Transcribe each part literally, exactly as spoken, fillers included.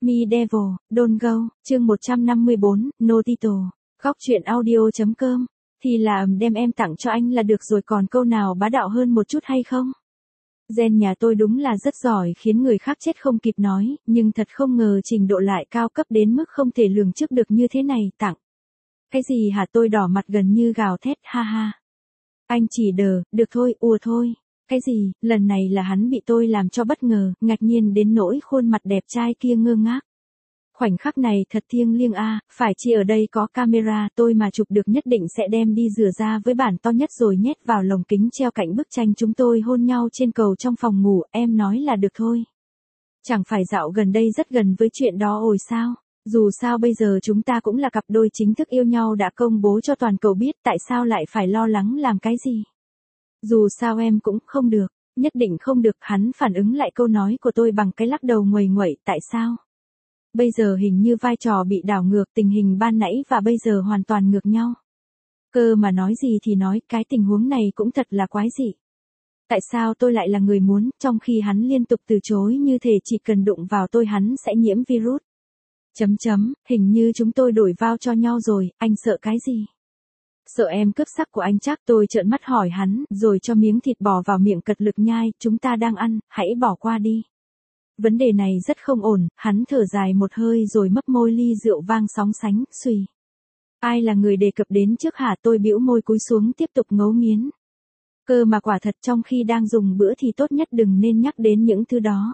Me Devil, Don't Go, chương một trăm năm mươi bốn, No Title, góc truyện audio.com, thì là ầm đem em tặng cho anh là được rồi, còn câu nào bá đạo hơn một chút hay không? Gen nhà tôi đúng là rất giỏi khiến người khác chết không kịp nói, nhưng thật không ngờ trình độ lại cao cấp đến mức không thể lường trước được như thế này, tặng. Cái gì hả, tôi đỏ mặt gần như gào thét, ha ha. Anh chỉ đờ, được thôi, ùa thôi. Cái gì, lần này là hắn bị tôi làm cho bất ngờ, ngạc nhiên đến nỗi khuôn mặt đẹp trai kia ngơ ngác. Khoảnh khắc này thật thiêng liêng a, phải chi ở đây có camera, tôi mà chụp được nhất định sẽ đem đi rửa ra với bản to nhất rồi nhét vào lồng kính treo cạnh bức tranh chúng tôi hôn nhau trên cầu trong phòng ngủ, em nói là được thôi. Chẳng phải dạo gần đây rất gần với chuyện đó ồi sao? Dù sao bây giờ chúng ta cũng là cặp đôi chính thức yêu nhau đã công bố cho toàn cầu biết, tại sao lại phải lo lắng làm cái gì? Dù sao em cũng không được, nhất định không được, hắn phản ứng lại câu nói của tôi bằng cái lắc đầu nguầy nguậy, tại sao? Bây giờ hình như vai trò bị đảo ngược, tình hình ban nãy và bây giờ hoàn toàn ngược nhau. Cơ mà nói gì thì nói, cái tình huống này cũng thật là quái dị. Tại sao tôi lại là người muốn, trong khi hắn liên tục từ chối như thể chỉ cần đụng vào tôi hắn sẽ nhiễm virus. Chấm chấm, hình như chúng tôi đổi vào cho nhau rồi, anh sợ cái gì? Sợ em cướp sắc của anh chắc, tôi trợn mắt hỏi hắn, rồi cho miếng thịt bò vào miệng cật lực nhai, chúng ta đang ăn, hãy bỏ qua đi. Vấn đề này rất không ổn, hắn thở dài một hơi rồi mấp môi ly rượu vang sóng sánh, xùy. Ai là người đề cập đến trước hả, tôi bĩu môi cúi xuống tiếp tục ngấu nghiến. Cơ mà quả thật trong khi đang dùng bữa thì tốt nhất đừng nên nhắc đến những thứ đó.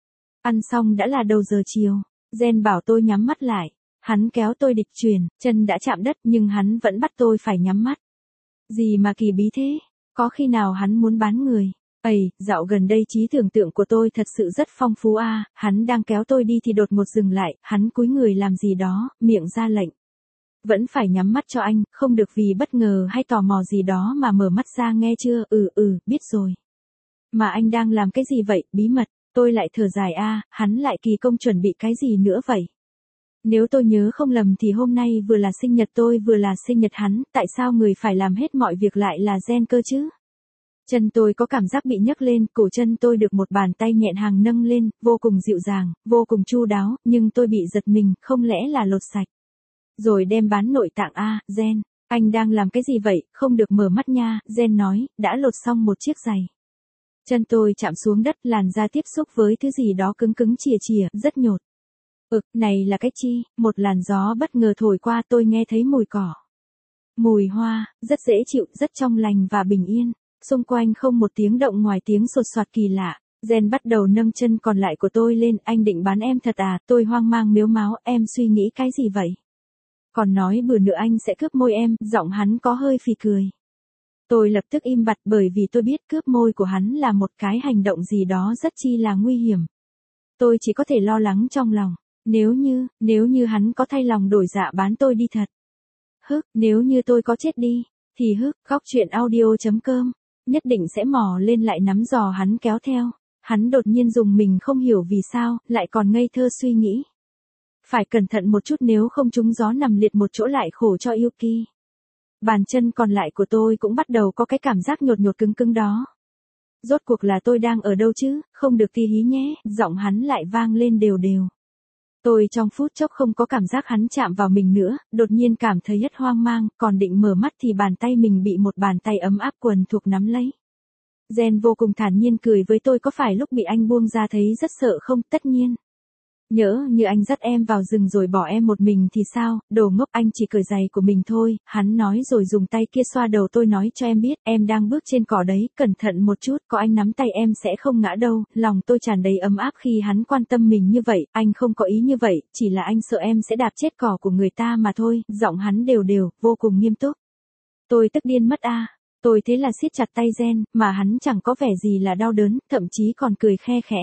Ăn xong đã là đầu giờ chiều, Gen bảo tôi nhắm mắt lại. Hắn kéo tôi địch truyền, chân đã chạm đất nhưng hắn vẫn bắt tôi phải nhắm mắt. Gì mà kỳ bí thế, có khi nào hắn muốn bán người? Ây, dạo gần đây trí tưởng tượng của tôi thật sự rất phong phú a. À, hắn đang kéo tôi đi thì đột ngột dừng lại, hắn cúi người làm gì đó, miệng ra lệnh. Vẫn phải nhắm mắt cho anh, không được vì bất ngờ hay tò mò gì đó mà mở mắt ra, nghe chưa? Ừ ừ, biết rồi. Mà anh đang làm cái gì vậy, bí mật? Tôi lại thở dài a, à, hắn lại kỳ công chuẩn bị cái gì nữa vậy? Nếu tôi nhớ không lầm thì hôm nay vừa là sinh nhật tôi vừa là sinh nhật hắn, tại sao người phải làm hết mọi việc lại là Gen cơ chứ? Chân tôi có cảm giác bị nhấc lên, cổ chân tôi được một bàn tay nhẹ nhàng nâng lên, vô cùng dịu dàng, vô cùng chu đáo, nhưng tôi bị giật mình, không lẽ là lột sạch? Rồi đem bán nội tạng a, Gen, anh đang làm cái gì vậy, không được mở mắt nha, Gen nói, đã lột xong một chiếc giày. Chân tôi chạm xuống đất, làn da tiếp xúc với thứ gì đó cứng cứng chìa chìa, rất nhột. Ực, này là cái chi? Một làn gió bất ngờ thổi qua, tôi nghe thấy mùi cỏ. Mùi hoa, rất dễ chịu, rất trong lành và bình yên. Xung quanh không một tiếng động ngoài tiếng sột soạt kỳ lạ. Gen bắt đầu nâng chân còn lại của tôi lên, anh định bán em thật à? Tôi hoang mang mếu máo, em suy nghĩ cái gì vậy? Còn nói bữa nữa anh sẽ cướp môi em, giọng hắn có hơi phì cười. Tôi lập tức im bặt bởi vì tôi biết cướp môi của hắn là một cái hành động gì đó rất chi là nguy hiểm. Tôi chỉ có thể lo lắng trong lòng. Nếu như, nếu như hắn có thay lòng đổi dạ bán tôi đi thật. Hức, nếu như tôi có chết đi, thì hức, góc truyện audio.com, nhất định sẽ mò lên lại nắm giò hắn kéo theo. Hắn đột nhiên dùng mình không hiểu vì sao, lại còn ngây thơ suy nghĩ. Phải cẩn thận một chút nếu không trúng gió nằm liệt một chỗ lại khổ cho Yuki. Bàn chân còn lại của tôi cũng bắt đầu có cái cảm giác nhột nhột cứng cứng đó. Rốt cuộc là tôi đang ở đâu chứ, không được tí hí nhé, giọng hắn lại vang lên đều đều. Tôi trong phút chốc không có cảm giác hắn chạm vào mình nữa, đột nhiên cảm thấy rất hoang mang, còn định mở mắt thì bàn tay mình bị một bàn tay ấm áp quần thuộc nắm lấy. Gen vô cùng thản nhiên cười với tôi, có phải lúc bị anh buông ra thấy rất sợ không? Tất nhiên. Nhỡ như anh dắt em vào rừng rồi bỏ em một mình thì sao? Đồ ngốc, anh chỉ cởi giày của mình thôi, hắn nói rồi dùng tay kia xoa đầu tôi, nói cho em biết, em đang bước trên cỏ đấy, cẩn thận một chút, có anh nắm tay em sẽ không ngã đâu. Lòng tôi tràn đầy ấm áp khi hắn quan tâm mình như vậy, anh không có ý như vậy, chỉ là anh sợ em sẽ đạp chết cỏ của người ta mà thôi, giọng hắn đều đều, vô cùng nghiêm túc. Tôi tức điên mất a. À. Tôi thế là siết chặt tay Gen, mà hắn chẳng có vẻ gì là đau đớn, thậm chí còn cười khe khẽ.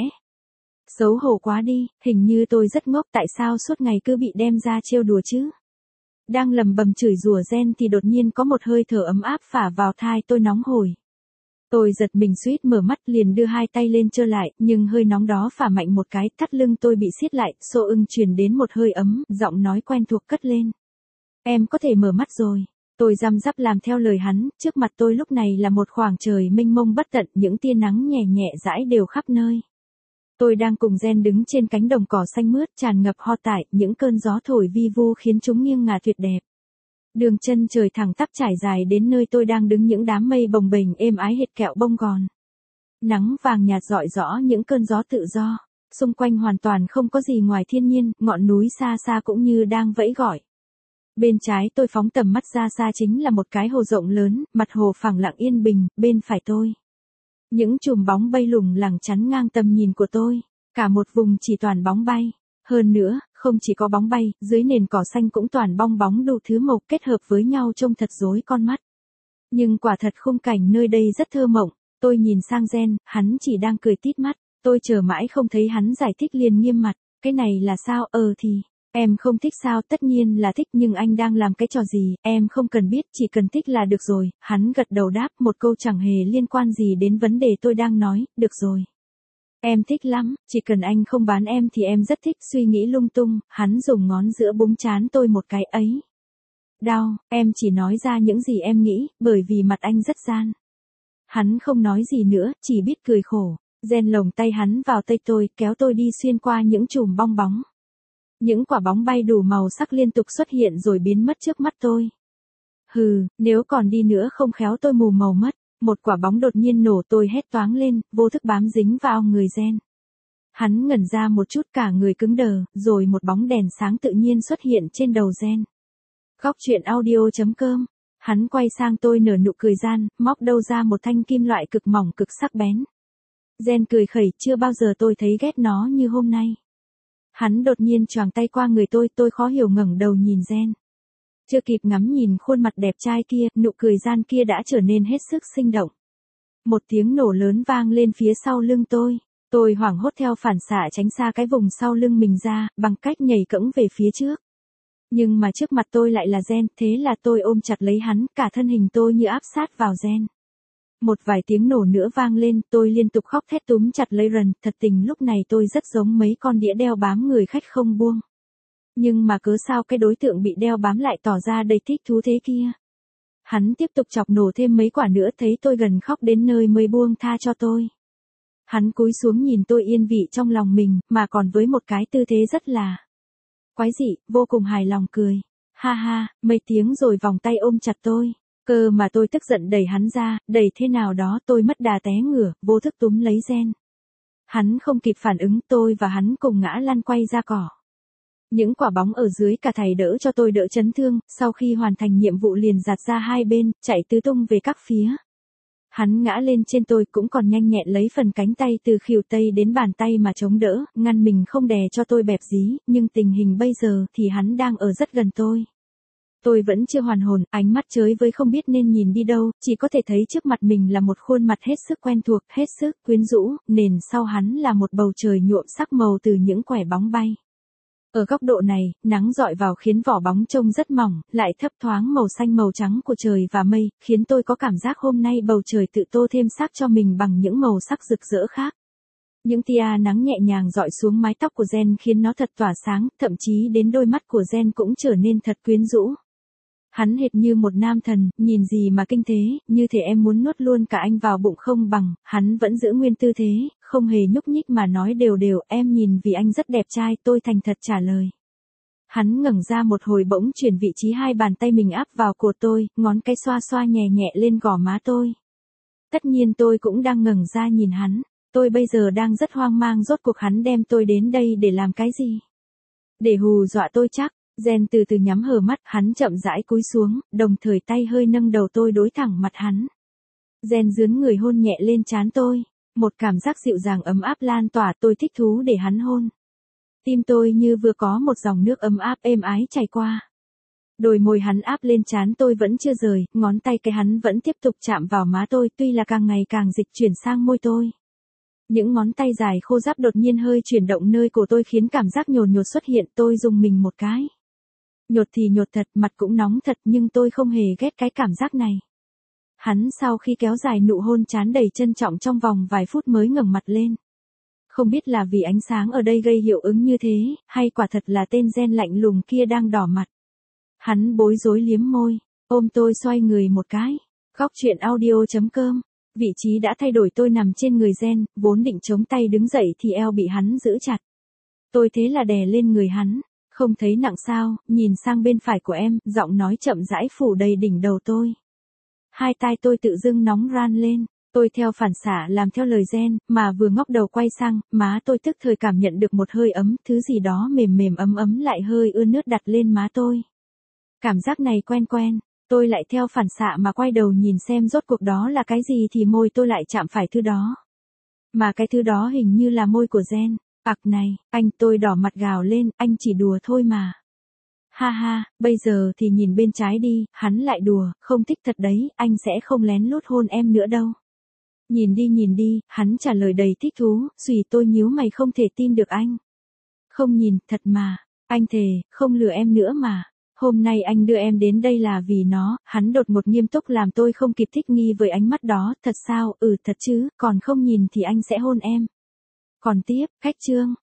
Xấu hổ quá đi, hình như tôi rất ngốc, tại sao suốt ngày cứ bị đem ra trêu đùa chứ? Đang lầm bầm chửi rủa Gen thì đột nhiên có một hơi thở ấm áp phả vào tai tôi, nóng hổi. Tôi giật mình suýt mở mắt, liền đưa hai tay lên chơ lại, nhưng hơi nóng đó phả mạnh một cái, thắt lưng tôi bị siết lại, xô ưng truyền đến một hơi ấm, giọng nói quen thuộc cất lên. Em có thể mở mắt rồi. Tôi răm rắp làm theo lời hắn, trước mặt tôi lúc này là một khoảng trời mênh mông bất tận, những tia nắng nhẹ nhẹ rãi đều khắp nơi. Tôi đang cùng Gen đứng trên cánh đồng cỏ xanh mướt tràn ngập ho tải, những cơn gió thổi vi vu khiến chúng nghiêng ngả tuyệt đẹp. Đường chân trời thẳng tắp trải dài đến nơi tôi đang đứng, những đám mây bồng bềnh êm ái hệt kẹo bông gòn. Nắng vàng nhạt rọi rõ những cơn gió tự do, xung quanh hoàn toàn không có gì ngoài thiên nhiên, ngọn núi xa xa cũng như đang vẫy gọi. Bên trái tôi phóng tầm mắt ra xa chính là một cái hồ rộng lớn, mặt hồ phẳng lặng yên bình, bên phải tôi. Những chùm bóng bay lủng lẳng chắn ngang tầm nhìn của tôi, cả một vùng chỉ toàn bóng bay. Hơn nữa, không chỉ có bóng bay, dưới nền cỏ xanh cũng toàn bong bóng đủ thứ màu kết hợp với nhau trông thật rối con mắt. Nhưng quả thật khung cảnh nơi đây rất thơ mộng, tôi nhìn sang Gen, hắn chỉ đang cười tít mắt, tôi chờ mãi không thấy hắn giải thích liền nghiêm mặt, cái này là sao, ờ thì, em không thích sao, tất nhiên là thích nhưng anh đang làm cái trò gì, em không cần biết, chỉ cần thích là được rồi, hắn gật đầu đáp một câu chẳng hề liên quan gì đến vấn đề tôi đang nói, được rồi. Em thích lắm, chỉ cần anh không bán em thì em rất thích, suy nghĩ lung tung, hắn dùng ngón giữa búng trán tôi một cái ấy. Đau, em chỉ nói ra những gì em nghĩ, bởi vì mặt anh rất gian. Hắn không nói gì nữa, chỉ biết cười khổ. Gen lồng tay hắn vào tay tôi, kéo tôi đi xuyên qua những chùm bong bóng. Những quả bóng bay đủ màu sắc liên tục xuất hiện rồi biến mất trước mắt tôi. Hừ, nếu còn đi nữa không khéo tôi mù màu mất. Một quả bóng đột nhiên nổ, tôi hét toáng lên, vô thức bám dính vào người Gen. Hắn ngẩn ra một chút, cả người cứng đờ, rồi một bóng đèn sáng tự nhiên xuất hiện trên đầu Gen. Góc truyện audio chấm com. Hắn quay sang tôi nở nụ cười gian, móc đâu ra một thanh kim loại cực mỏng cực sắc bén. Gen cười khẩy, chưa bao giờ tôi thấy ghét nó như hôm nay. Hắn đột nhiên choàng tay qua người tôi, tôi khó hiểu ngẩng đầu nhìn Gen. Chưa kịp ngắm nhìn khuôn mặt đẹp trai kia, nụ cười gian kia đã trở nên hết sức sinh động. Một tiếng nổ lớn vang lên phía sau lưng tôi. Tôi hoảng hốt theo phản xạ tránh xa cái vùng sau lưng mình ra, bằng cách nhảy cẫng về phía trước. Nhưng mà trước mặt tôi lại là Gen, thế là tôi ôm chặt lấy hắn, cả thân hình tôi như áp sát vào Gen. Một vài tiếng nổ nữa vang lên, tôi liên tục khóc thét túm chặt lấy Rần, thật tình lúc này tôi rất giống mấy con đĩa đeo bám người khách không buông. Nhưng mà cớ sao cái đối tượng bị đeo bám lại tỏ ra đầy thích thú thế kia. Hắn tiếp tục chọc nổ thêm mấy quả nữa, thấy tôi gần khóc đến nơi mới buông tha cho tôi. Hắn cúi xuống nhìn tôi yên vị trong lòng mình, mà còn với một cái tư thế rất là quái dị, vô cùng hài lòng cười. Ha ha, mấy tiếng rồi vòng tay ôm chặt tôi. Cơ mà tôi tức giận đẩy hắn ra, đẩy thế nào đó tôi mất đà té ngửa, vô thức túm lấy Gen. Hắn không kịp phản ứng, tôi và hắn cùng ngã lăn quay ra cỏ. Những quả bóng ở dưới cả thầy đỡ cho tôi đỡ chấn thương, sau khi hoàn thành nhiệm vụ liền giạt ra hai bên, chạy tứ tung về các phía. Hắn ngã lên trên tôi cũng còn nhanh nhẹn lấy phần cánh tay từ khuỷu tay đến bàn tay mà chống đỡ, ngăn mình không đè cho tôi bẹp dí, nhưng tình hình bây giờ thì hắn đang ở rất gần tôi. Tôi vẫn chưa hoàn hồn, ánh mắt chới với không biết nên nhìn đi đâu, chỉ có thể thấy trước mặt mình là một khuôn mặt hết sức quen thuộc, hết sức quyến rũ, nền sau hắn là một bầu trời nhuộm sắc màu từ những quẻ bóng bay. Ở góc độ này, nắng rọi vào khiến vỏ bóng trông rất mỏng, lại thấp thoáng màu xanh màu trắng của trời và mây, khiến tôi có cảm giác hôm nay bầu trời tự tô thêm sắc cho mình bằng những màu sắc rực rỡ khác. Những tia nắng nhẹ nhàng rọi xuống mái tóc của Gen khiến nó thật tỏa sáng, thậm chí đến đôi mắt của Gen cũng trở nên thật quyến rũ. Hắn hệt như một nam thần, nhìn gì mà kinh thế, như thể em muốn nuốt luôn cả anh vào bụng không bằng, hắn vẫn giữ nguyên tư thế, không hề nhúc nhích mà nói đều đều, em nhìn vì anh rất đẹp trai, tôi thành thật trả lời. Hắn ngẩng ra một hồi bỗng chuyển vị trí hai bàn tay mình áp vào cổ tôi, ngón cái xoa xoa nhẹ nhẹ lên gò má tôi. Tất nhiên tôi cũng đang ngẩng ra nhìn hắn, tôi bây giờ đang rất hoang mang, rốt cuộc hắn đem tôi đến đây để làm cái gì? Để hù dọa tôi chắc. Gen từ từ nhắm hờ mắt, hắn chậm rãi cúi xuống, đồng thời tay hơi nâng đầu tôi đối thẳng mặt hắn. Gen dướn người hôn nhẹ lên trán tôi, một cảm giác dịu dàng ấm áp lan tỏa, tôi thích thú để hắn hôn. Tim tôi như vừa có một dòng nước ấm áp êm ái chảy qua. Đôi môi hắn áp lên trán tôi vẫn chưa rời, ngón tay cái hắn vẫn tiếp tục chạm vào má tôi, tuy là càng ngày càng dịch chuyển sang môi tôi. Những ngón tay dài khô ráp đột nhiên hơi chuyển động nơi cổ tôi khiến cảm giác nhột nhột xuất hiện, tôi rùng mình một cái. Nhột thì nhột thật, mặt cũng nóng thật, nhưng tôi không hề ghét cái cảm giác này. Hắn sau khi kéo dài nụ hôn trán đầy trân trọng trong vòng vài phút mới ngẩng mặt lên. Không biết là vì ánh sáng ở đây gây hiệu ứng như thế, hay quả thật là tên Gen lạnh lùng kia đang đỏ mặt. Hắn bối rối liếm môi, ôm tôi xoay người một cái. Góc truyện audio chấm com Vị trí đã thay đổi, tôi nằm trên người Gen, vốn định chống tay đứng dậy thì eo bị hắn giữ chặt. Tôi thế là đè lên người hắn. Không thấy nặng sao, nhìn sang bên phải của em, giọng nói chậm rãi phủ đầy đỉnh đầu tôi. Hai tai tôi tự dưng nóng ran lên. Tôi theo phản xạ làm theo lời Gen, mà vừa ngóc đầu quay sang, má tôi tức thời cảm nhận được một hơi ấm, thứ gì đó mềm mềm ấm ấm lại hơi ươn nước đặt lên má tôi. Cảm giác này quen quen, tôi lại theo phản xạ mà quay đầu nhìn xem rốt cuộc đó là cái gì thì môi tôi lại chạm phải thứ đó. Mà cái thứ đó hình như là môi của Gen. Ặc này, anh, tôi đỏ mặt gào lên, anh chỉ đùa thôi mà. Ha ha, bây giờ thì nhìn bên trái đi, hắn lại đùa, không thích thật đấy, anh sẽ không lén lút hôn em nữa đâu. Nhìn đi nhìn đi, hắn trả lời đầy thích thú, xùy tôi nhíu mày không thể tin được anh. Không nhìn, thật mà, anh thề, không lừa em nữa mà. Hôm nay anh đưa em đến đây là vì nó, hắn đột ngột nghiêm túc làm tôi không kịp thích nghi với ánh mắt đó, thật sao, ừ thật chứ, còn không nhìn thì anh sẽ hôn em. Còn tiếp, khách trương.